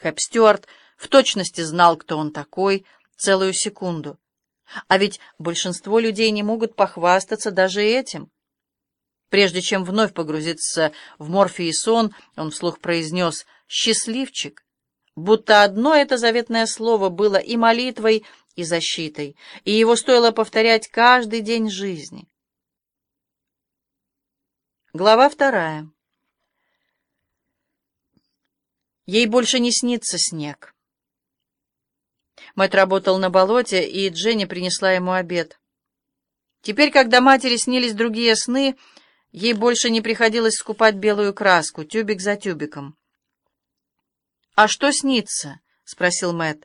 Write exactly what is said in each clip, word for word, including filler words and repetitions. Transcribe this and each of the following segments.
Хэп Стюарт в точности знал, кто он такой, целую секунду. А ведь большинство людей не могут похвастаться даже этим. Прежде чем вновь погрузиться в морфий сон, он вслух произнес «счастливчик», будто одно это заветное слово было и молитвой, и защитой, и его стоило повторять каждый день жизни. Глава вторая. Ей больше не снится снег. Мэтт работал на болоте, и Дженни принесла ему обед. Теперь, когда матери снились другие сны, ей больше не приходилось скупать белую краску, тюбик за тюбиком. «А что снится?» — спросил Мэтт.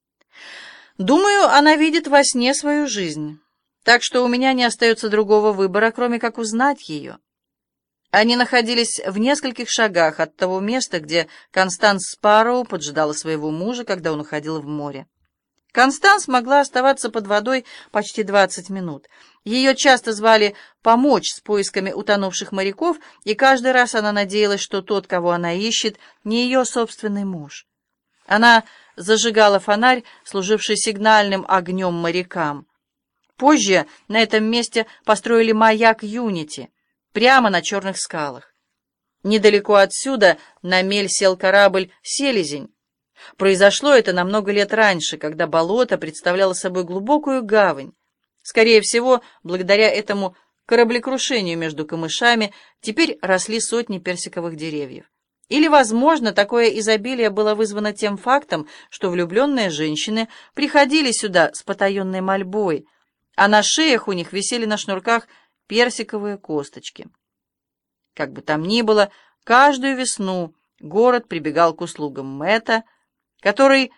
«Думаю, она видит во сне свою жизнь, так что у меня не остается другого выбора, кроме как узнать ее». Они находились в нескольких шагах от того места, где Констанс Спарроу поджидала своего мужа, когда он уходил в море. Констанс могла оставаться под водой почти двадцать минут. Ее часто звали помочь с поисками утонувших моряков, и каждый раз она надеялась, что тот, кого она ищет, не ее собственный муж. Она зажигала фонарь, служивший сигнальным огнем морякам. Позже на этом месте построили маяк «Юнити», прямо на черных скалах. Недалеко отсюда на мель сел корабль «Селезень». Произошло это на много лет раньше, когда болото представляло собой глубокую гавань. Скорее всего, благодаря этому кораблекрушению между камышами теперь росли сотни персиковых деревьев. Или, возможно, такое изобилие было вызвано тем фактом, что влюбленные женщины приходили сюда с потаенной мольбой, а на шеях у них висели на шнурках персиковые косточки. Как бы там ни было, каждую весну город прибегал к услугам Мэтта, который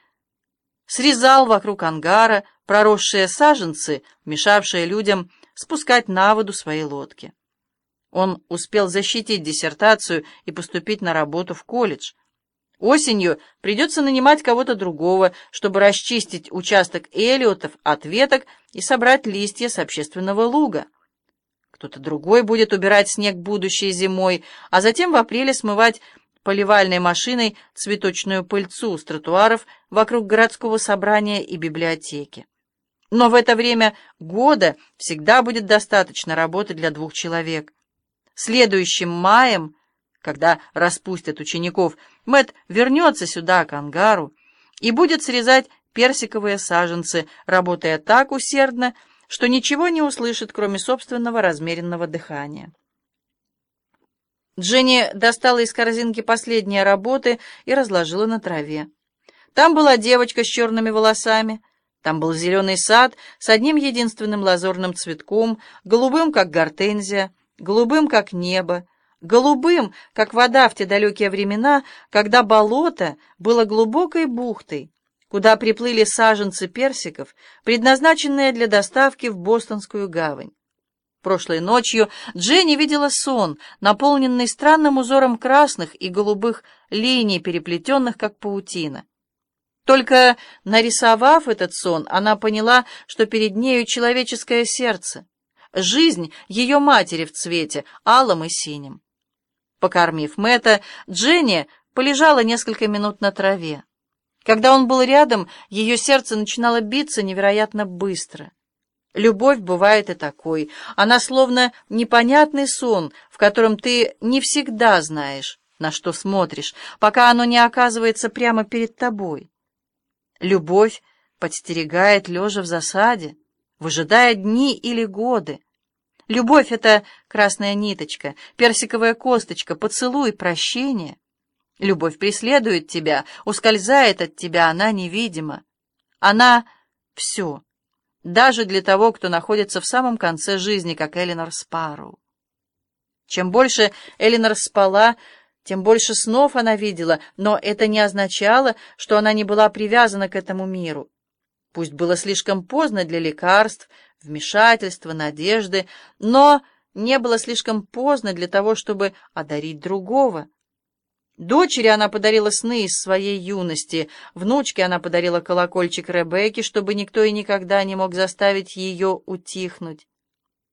срезал вокруг ангара проросшие саженцы, мешавшие людям спускать на воду свои лодки. Он успел защитить диссертацию и поступить на работу в колледж. Осенью придется нанимать кого-то другого, чтобы расчистить участок Эллиотов от веток и собрать листья с общественного луга. Кто-то другой будет убирать снег будущей зимой, а затем в апреле смывать поливальной машиной цветочную пыльцу с тротуаров вокруг городского собрания и библиотеки. Но в это время года всегда будет достаточно работы для двух человек. Следующим маем, когда распустят учеников, Мэтт вернется сюда, к ангару, и будет срезать персиковые саженцы, работая так усердно, что ничего не услышит, кроме собственного размеренного дыхания. Дженни достала из корзинки последние работы и разложила на траве. Там была девочка с черными волосами, там был зеленый сад с одним единственным лазурным цветком, голубым, как гортензия, голубым, как небо, голубым, как вода в те далекие времена, когда болото было глубокой бухтой, куда приплыли саженцы персиков, предназначенные для доставки в Бостонскую гавань. Прошлой ночью Дженни видела сон, наполненный странным узором красных и голубых линий, переплетенных как паутина. Только нарисовав этот сон, она поняла, что перед нею человеческое сердце, жизнь ее матери в цвете, алом и синим. Покормив Мэтта, Дженни полежала несколько минут на траве. Когда он был рядом, ее сердце начинало биться невероятно быстро. Любовь бывает и такой. Она словно непонятный сон, в котором ты не всегда знаешь, на что смотришь, пока оно не оказывается прямо перед тобой. Любовь подстерегает лежа в засаде, выжидая дни или годы. Любовь — это красная ниточка, персиковая косточка, поцелуй, прощение. Любовь преследует тебя, ускользает от тебя, она невидима. Она — все. Даже для того, кто находится в самом конце жизни, как Эленор Спарроу. Чем больше Эленор спала, тем больше снов она видела, но это не означало, что она не была привязана к этому миру. Пусть было слишком поздно для лекарств, вмешательства, надежды, но не было слишком поздно для того, чтобы одарить другого. Дочери она подарила сны из своей юности, внучке она подарила колокольчик Ребекки, чтобы никто и никогда не мог заставить ее утихнуть.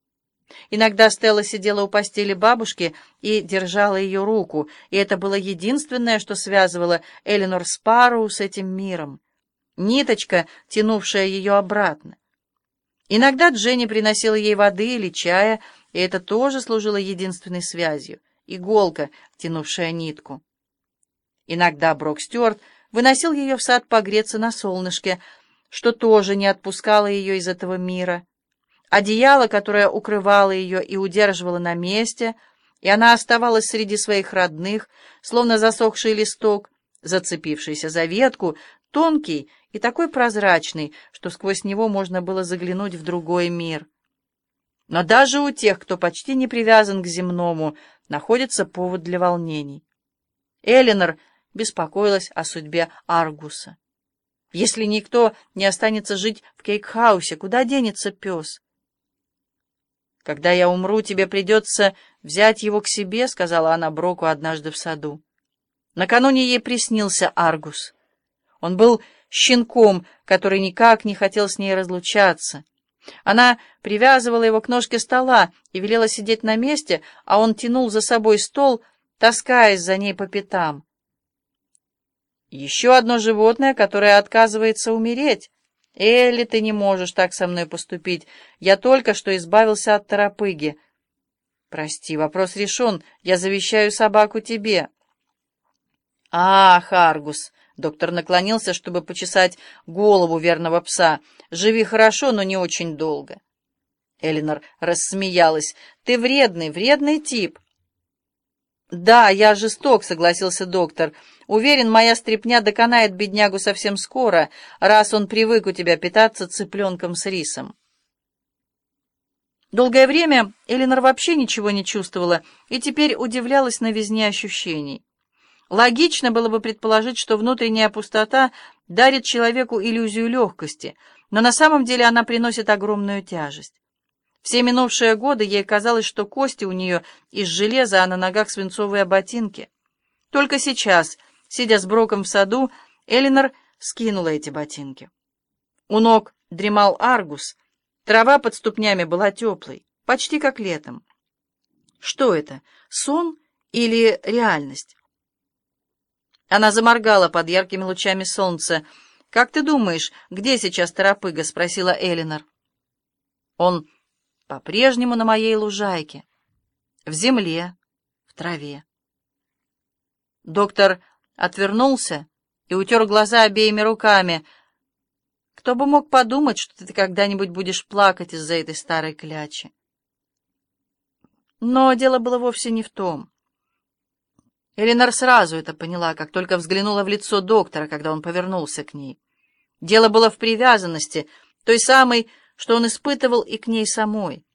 Иногда Стелла сидела у постели бабушки и держала ее руку, и это было единственное, что связывало Эленор Спарроу с этим миром. Ниточка, тянувшая ее обратно. Иногда Дженни приносила ей воды или чая, и это тоже служило единственной связью — иголка, тянувшая нитку. Иногда Брок Стюарт выносил ее в сад погреться на солнышке, что тоже не отпускало ее из этого мира. Одеяло, которое укрывало ее и удерживало на месте, и она оставалась среди своих родных, словно засохший листок, зацепившийся за ветку, тонкий и такой прозрачный, что сквозь него можно было заглянуть в другой мир. Но даже у тех, кто почти не привязан к земному, находится повод для волнений. Эленор беспокоилась о судьбе Аргуса. Если никто не останется жить в Кейкхаусе, куда денется пес? «Когда я умру, тебе придется взять его к себе», — сказала она Броку однажды в саду. Накануне ей приснился Аргус. Он был щенком, который никак не хотел с ней разлучаться. Она привязывала его к ножке стола и велела сидеть на месте, а он тянул за собой стол, таскаясь за ней по пятам. «Еще одно животное, которое отказывается умереть. Элли, ты не можешь так со мной поступить. Я только что избавился от торопыги. Прости, вопрос решен. Я завещаю собаку тебе». «Ах, Аргус!» — доктор наклонился, чтобы почесать голову верного пса. «Живи хорошо, но не очень долго». Эленор рассмеялась. «Ты вредный, вредный тип». «Да, я жесток», — согласился доктор. «Уверен, моя стряпня доконает беднягу совсем скоро, раз он привык у тебя питаться цыпленком с рисом». Долгое время Эленор вообще ничего не чувствовала и теперь удивлялась новизне ощущений. Логично было бы предположить, что внутренняя пустота дарит человеку иллюзию легкости, но на самом деле она приносит огромную тяжесть. Все минувшие годы ей казалось, что кости у нее из железа, а на ногах свинцовые ботинки. Только сейчас, сидя с Броком в саду, Эленор скинула эти ботинки. У ног дремал Аргус. Трава под ступнями была теплой, почти как летом. Что это, сон или реальность? Она заморгала под яркими лучами солнца. «Как ты думаешь, где сейчас торопыга?» — спросила Эленор. «Он по-прежнему на моей лужайке, в земле, в траве». Доктор отвернулся и утер глаза обеими руками. «Кто бы мог подумать, что ты когда-нибудь будешь плакать из-за этой старой клячи?» Но дело было вовсе не в том. Эленор сразу это поняла, как только взглянула в лицо доктора, когда он повернулся к ней. Дело было в привязанности, той самой, что он испытывал и к ней самой.